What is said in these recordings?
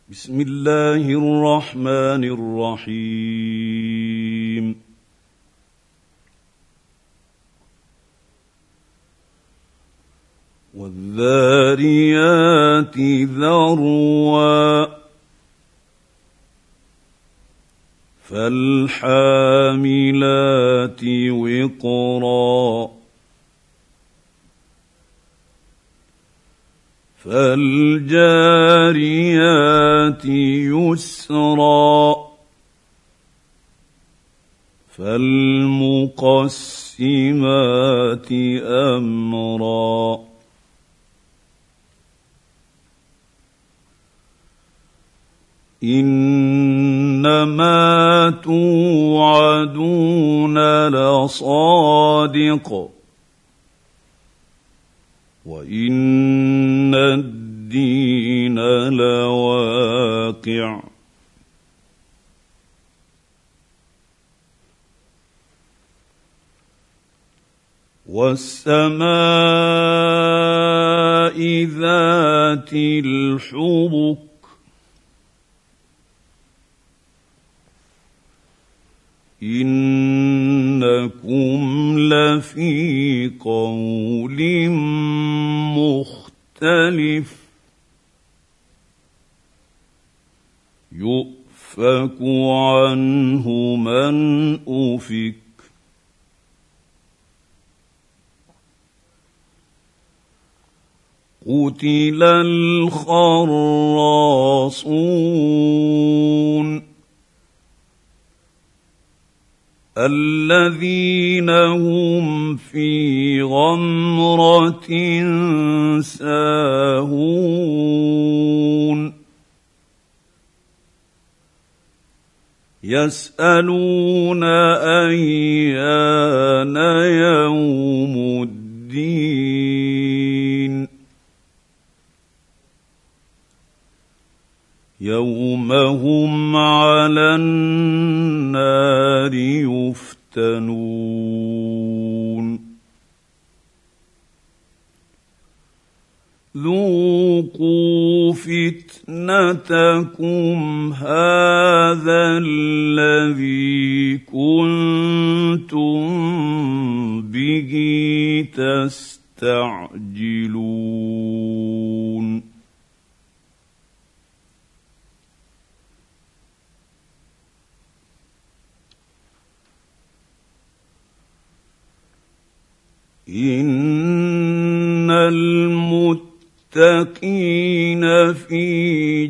بسم الله الرحمن الرحيم. والذاريات ذروا فالحاملات وقرا فالجاريات يسرا فالمقسمات أمرا إنما توعدون لصادق وإن الدين لواقع والسماء ذات الحبك إنكم لفي قول مختلف يؤفك عنه من أفك قتل الخراصون الذين هم في غمرة ساهون يسألون أيان يوم الدين يوم هم على النار يفتنون ذوقوا فتنتكم هذا الذي كنتم به تستعجلون إن المتقين في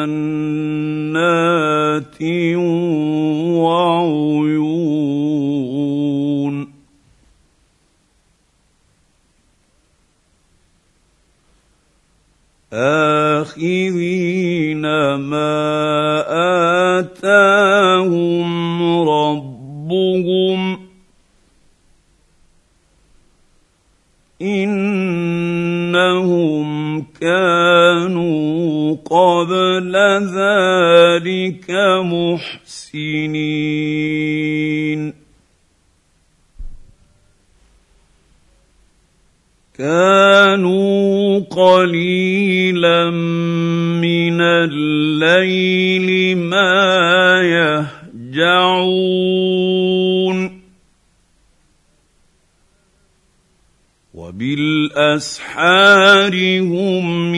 جنات وعيون آخذين ما آتاهم ربهم إنهم كانوا قبل ذلك محسنين كانوا قليلا من الليل ما يهجعون وبالأسحار هم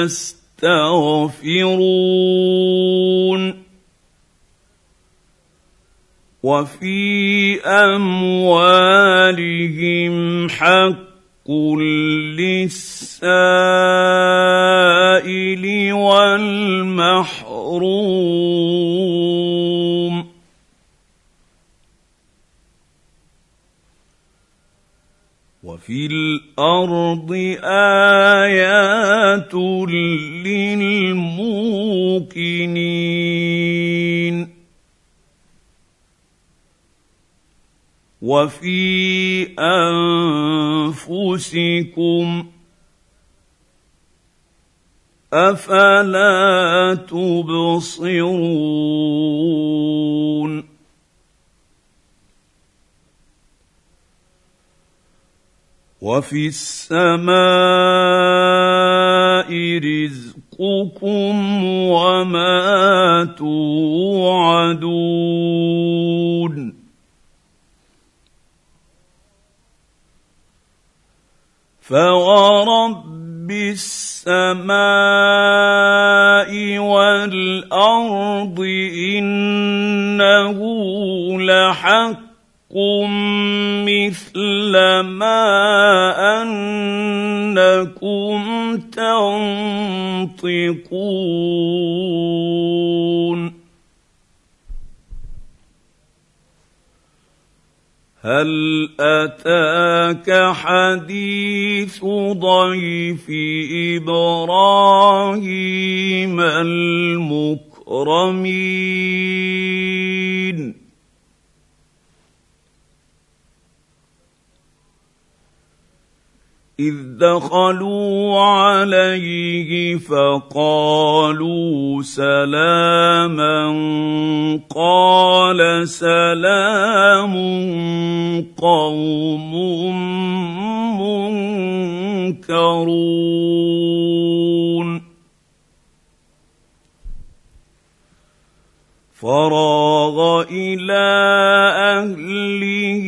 يستغفرون وفي أموالهم حق للسائل والمحروم وفي الأرض آيات للموقنين وفي أنفسكم أفلا تبصرون وفي السماء رزقكم وما فورب السماء والارض انه لحق مثل ما انكم تنطقون هل اتاك حديث ضيف ابراهيم المكرمين إذ دخلوا عليه فقالوا سلاما قال سلام قوم منكرون فراغ إلى أهله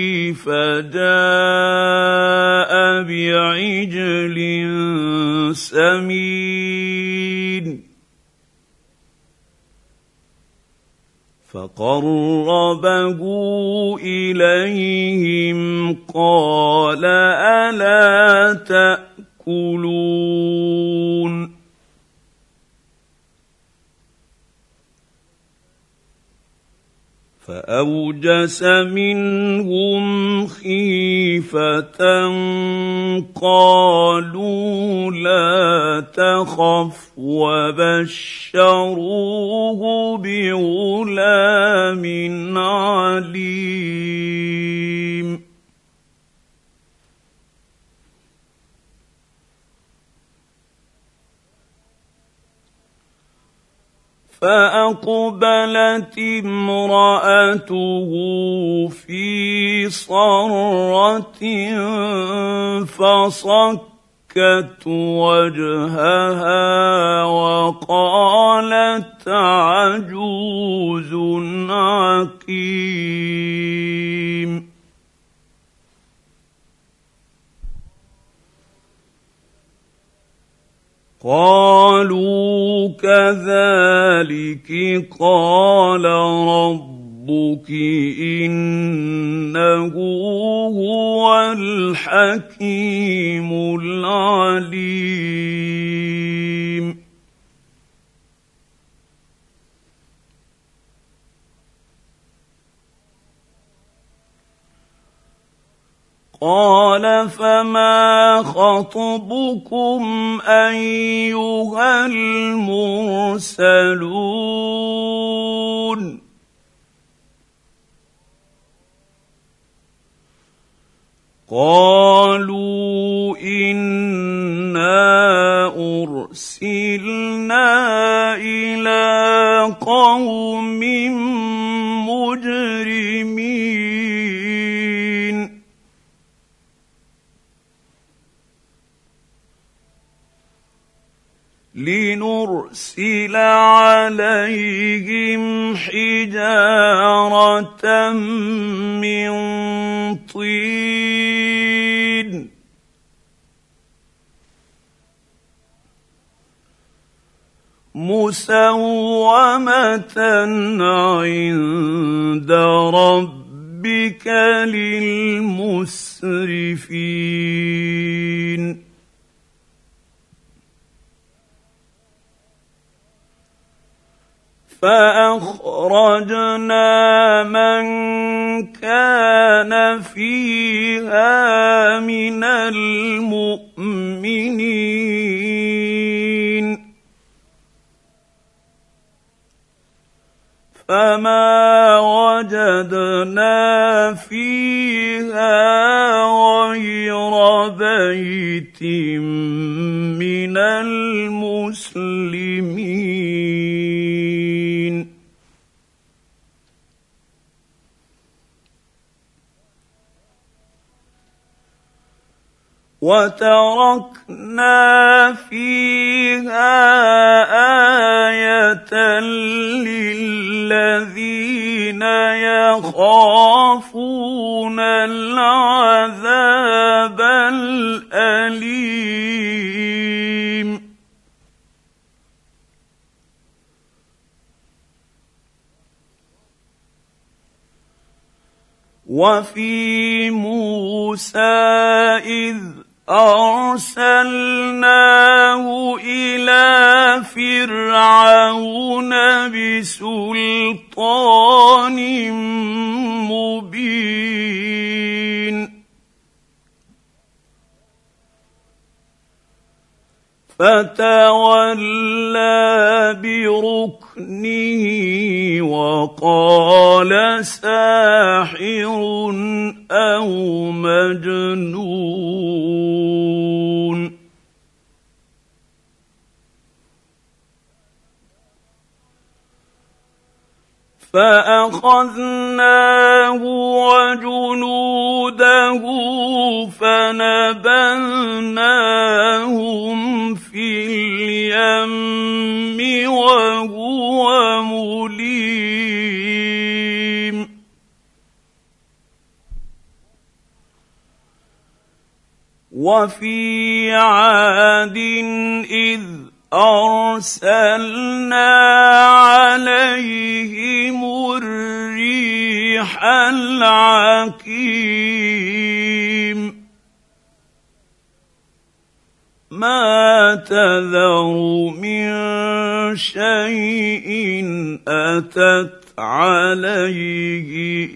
فجاء بعجل سمين فقربه إليهم قال ألا تأكلون فأوجس منهم خيفة قالوا لا تخف وبشروه بغلام عليم فأقبلت امرأته في صرة فصكت وجهها وقالت عجوز عقيم قالوا كذلك قال ربك إنه هو الحكيم العليم قال فما خطبكم أيها المرسلون قالوا إنا أرسلنا إلى قوم مجرمين لنرسل عليهم حجارة من طين مسومة عند ربك للمسرفين فأخرجنا من كان فيها من المؤمنين فما وجدنا فيها غير بيت من المسلمين وتركنا فيها آية للذين يخافون العذاب الأليم وفي موسى إذ أرسلناه إلى فرعون بسلطان مبين فتولى بركنه وقال ساحر أو مجنون فأخذناه وجنوده فنبذناهم في اليم وهو مليم وفي عاد إذ أرسلنا عليهم الريح العقيم ما تذر من شيء أتت عليه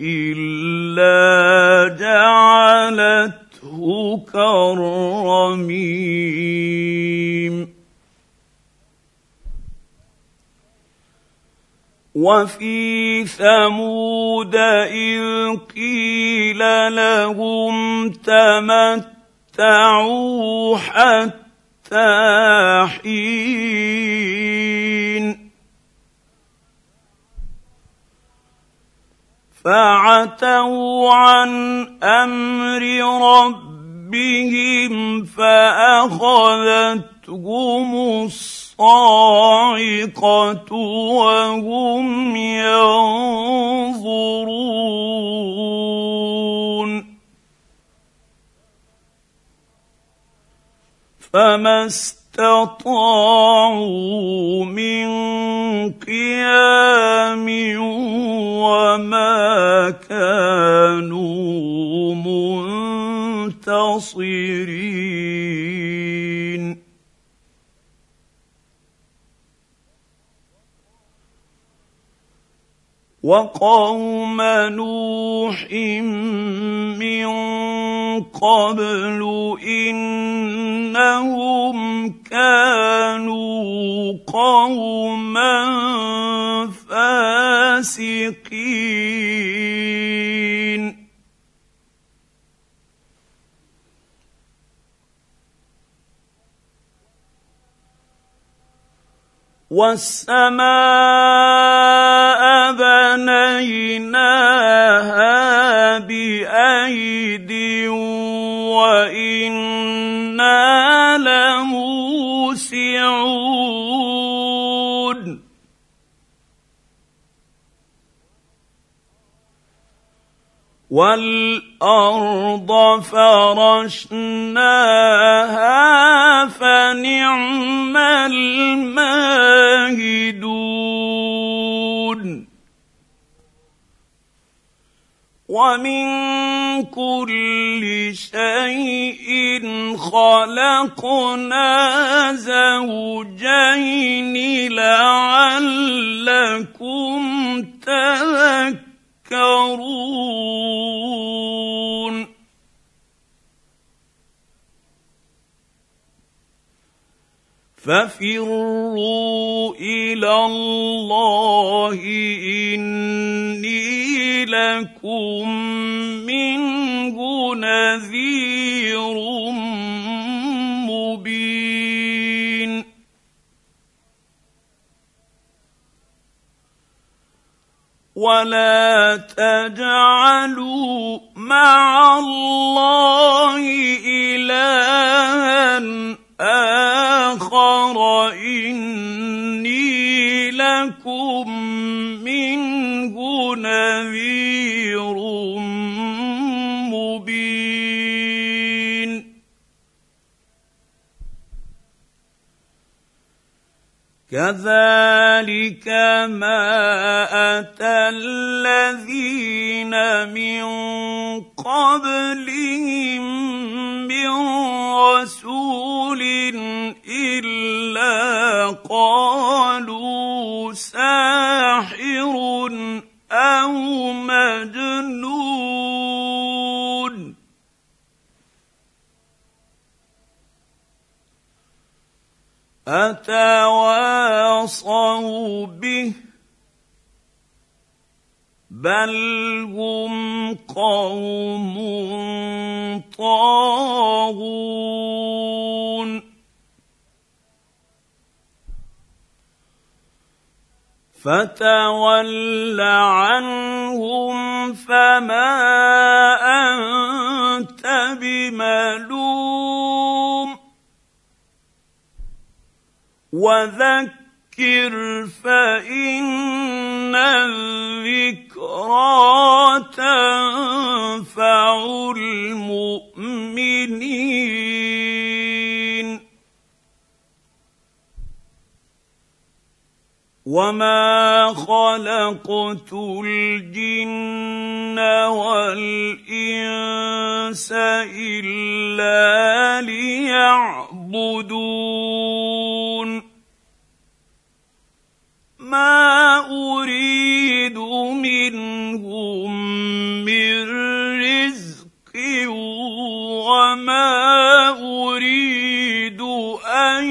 إلا جعلته كالرميم وفي ثمود إذ قيل لهم تمتعوا حتى حين فعتوا عن أمر ربهم فأخذتهم الصاعقة وهم ينظرون فما استطاعوا من قيام وما كانوا منتصرين وقوم نوح من قبل إنهم كانوا قوما فاسقين والسماء بنيناها بأيد وإنا لموسعون والأرض فرشناها فنعم الماهدون ومن كل شيء خلقنا زوجين لعلكم تذكرون ففروا إلى الله إني لكم منه نذير مبين ولا تجعلوا مع الله إلها آخر إني لكم منه نذير مبين كذلك ما اتى الذين من قبلهم من رسول الا قالوا ساحر او مجنون أتواصوا به بل هم قوم طاغون فتول عنهم فما أنت بملوم وذكر فإن الذكرى تنفع المؤمنين وما خلقت الجن والإنس إلا ليعبدون ما أريد منهم من رزق وما أريد أن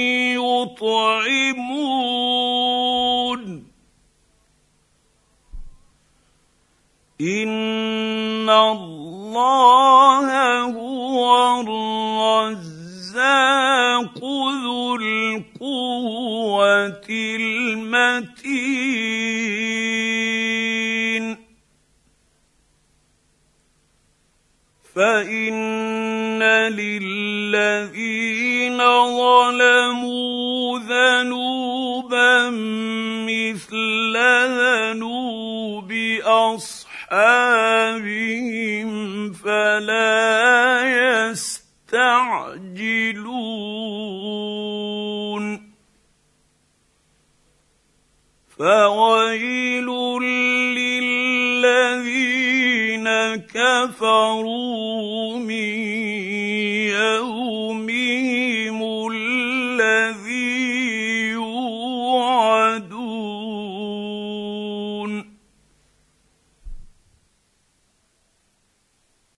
يطعمون إن الله هو الرزاق ذو القوة المتين فإن للذين ظلموا ذنوبا مثل ذنوب أصحابهم فلا يستعجلون فويل للذين كفروا من